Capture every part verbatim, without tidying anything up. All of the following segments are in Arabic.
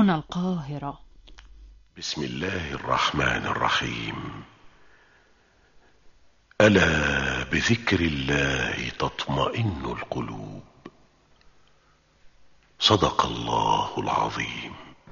هنا القاهرة. بسم الله الرحمن الرحيم. ألا بذكر الله تطمئن القلوب. صدق الله العظيم.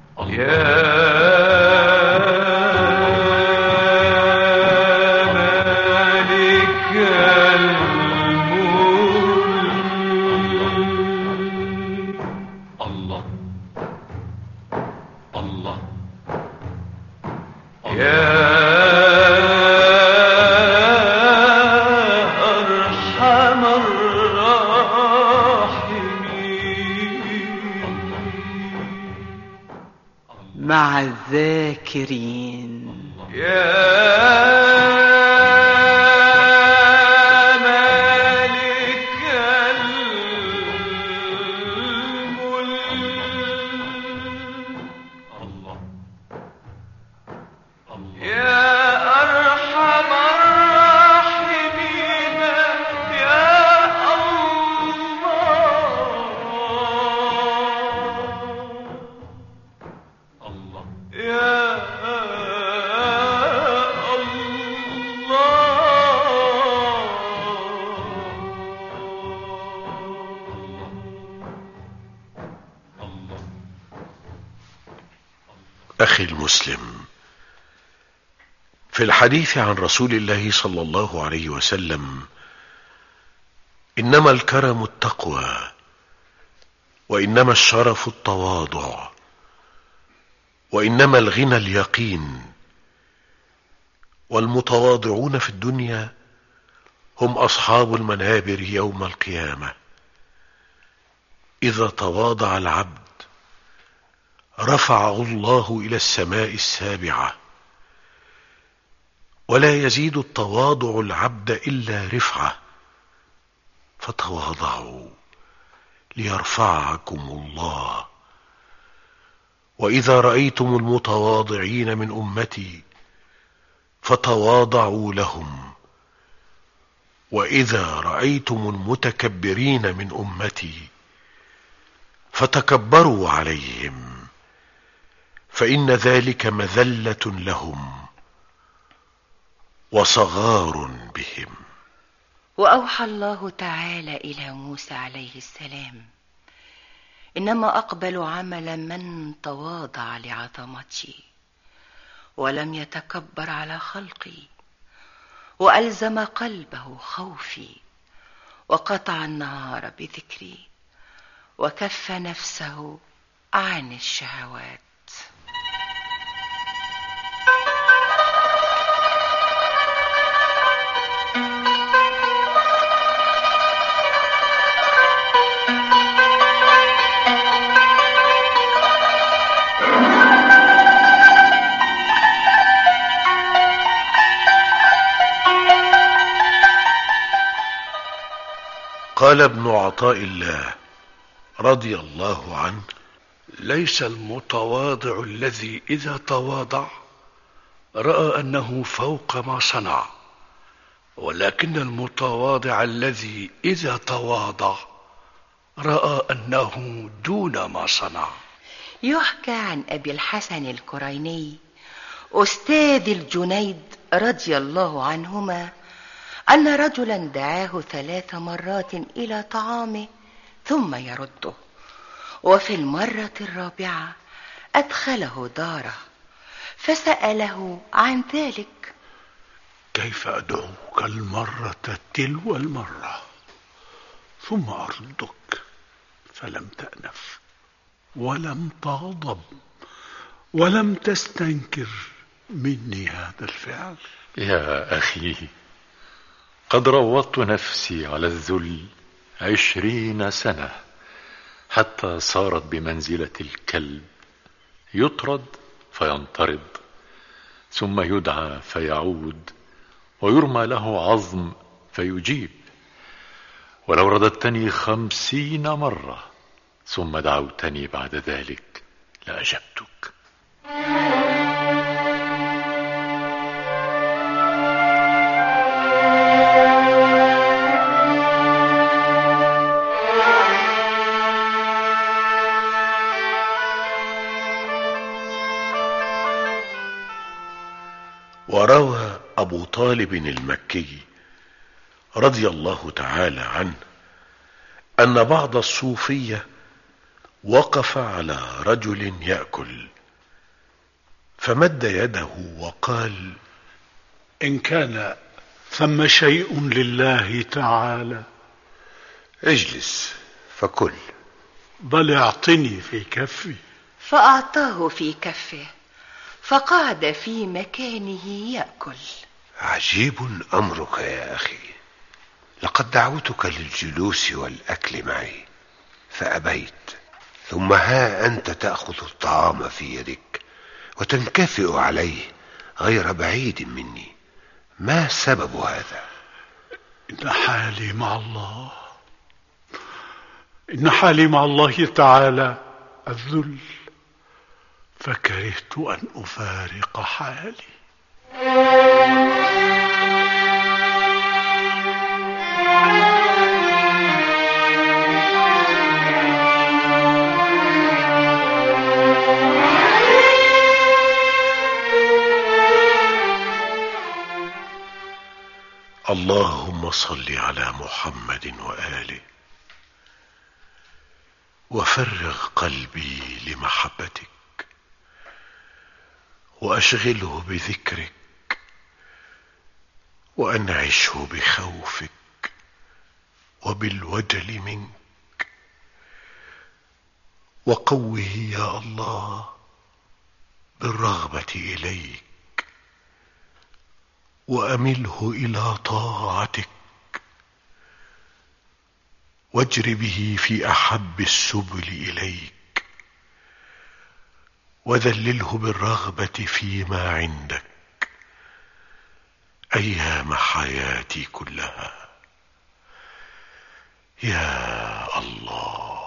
مع الذاكرين. يا مالك الملك يا أرحم الراحمين يا الله يا أخي المسلم، في الحديث عن رسول الله صلى الله عليه وسلم: إنما الكرم التقوى، وإنما الشرف التواضع، وإنما الغنى اليقين، والمتواضعون في الدنيا هم أصحاب المنابر يوم القيامة. إذا تواضع العبد رفعه الله إلى السماء السابعة، ولا يزيد التواضع العبد إلا رفعة. فتواضعوا ليرفعكم الله. وإذا رأيتم المتواضعين من أمتي فتواضعوا لهم، وإذا رأيتم المتكبرين من أمتي فتكبروا عليهم، فإن ذلك مذلة لهم وصغار بهم. وأوحى الله تعالى إلى موسى عليه السلام: إنما أقبل عمل من تواضع لعظمتي ولم يتكبر على خلقي، وألزم قلبه خوفي، وقطع النهار بذكري، وكف نفسه عن الشهوات. قال ابن عطاء الله رضي الله عنه: ليس المتواضع الذي إذا تواضع رأى أنه فوق ما صنع، ولكن المتواضع الذي إذا تواضع رأى أنه دون ما صنع. يحكى عن أبي الحسن الكريني أستاذ الجنيد رضي الله عنهما أن رجلا دعاه ثلاث مرات إلى طعامه ثم يرده، وفي المرة الرابعة أدخله داره فسأله عن ذلك: كيف أدعوك المرة تلو المرة ثم أردك؟ فلم تأنف ولم تغضب ولم تستنكر مني هذا الفعل. يا أخي، قد روضت نفسي على الذل عشرين سنة حتى صارت بمنزلة الكلب، يطرد فينطرد، ثم يدعى فيعود، ويرمى له عظم فيجيب. ولو رددتني خمسين مرة ثم دعوتني بعد ذلك لأجبتك. وروى أبو طالب المكي رضي الله تعالى عنه أن بعض الصوفية وقف على رجل يأكل فمد يده وقال: إن كان ثم شيء لله تعالى اجلس فكل. بل اعطني في كفي. فأعطاه في كفه فقعد في مكانه يأكل. عجيب أمرك يا أخي، لقد دعوتك للجلوس والأكل معي فأبيت، ثم ها أنت تأخذ الطعام في يدك وتنكفئ عليه غير بعيد مني. ما سبب هذا؟ إن حالي مع الله، إن حالي مع الله تعالى الذل، فكرهت أن أفارق حالي. اللهم صل على محمد وآله وفرغ قلبي لمحبتك وأشغله بذكرك وأنعشه بخوفك وبالوجل منك، وقوه يا الله بالرغبة إليك، وأمله إلى طاعتك، واجر به في أحب السبل إليك، وذلله بالرغبة فيما عندك أيام حياتي كلها يا الله.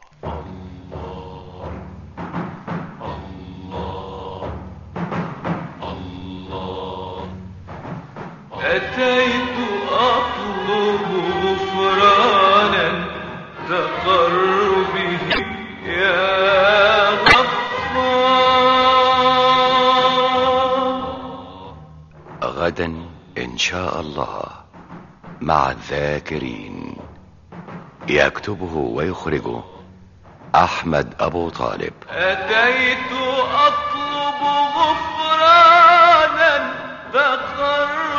أتيت أطلب غفرانا تقر به يا غفار. غدا إن شاء الله مع الذاكرين، يكتبه ويخرجه أحمد أبو طالب. أتيت أطلب غفرانا تقر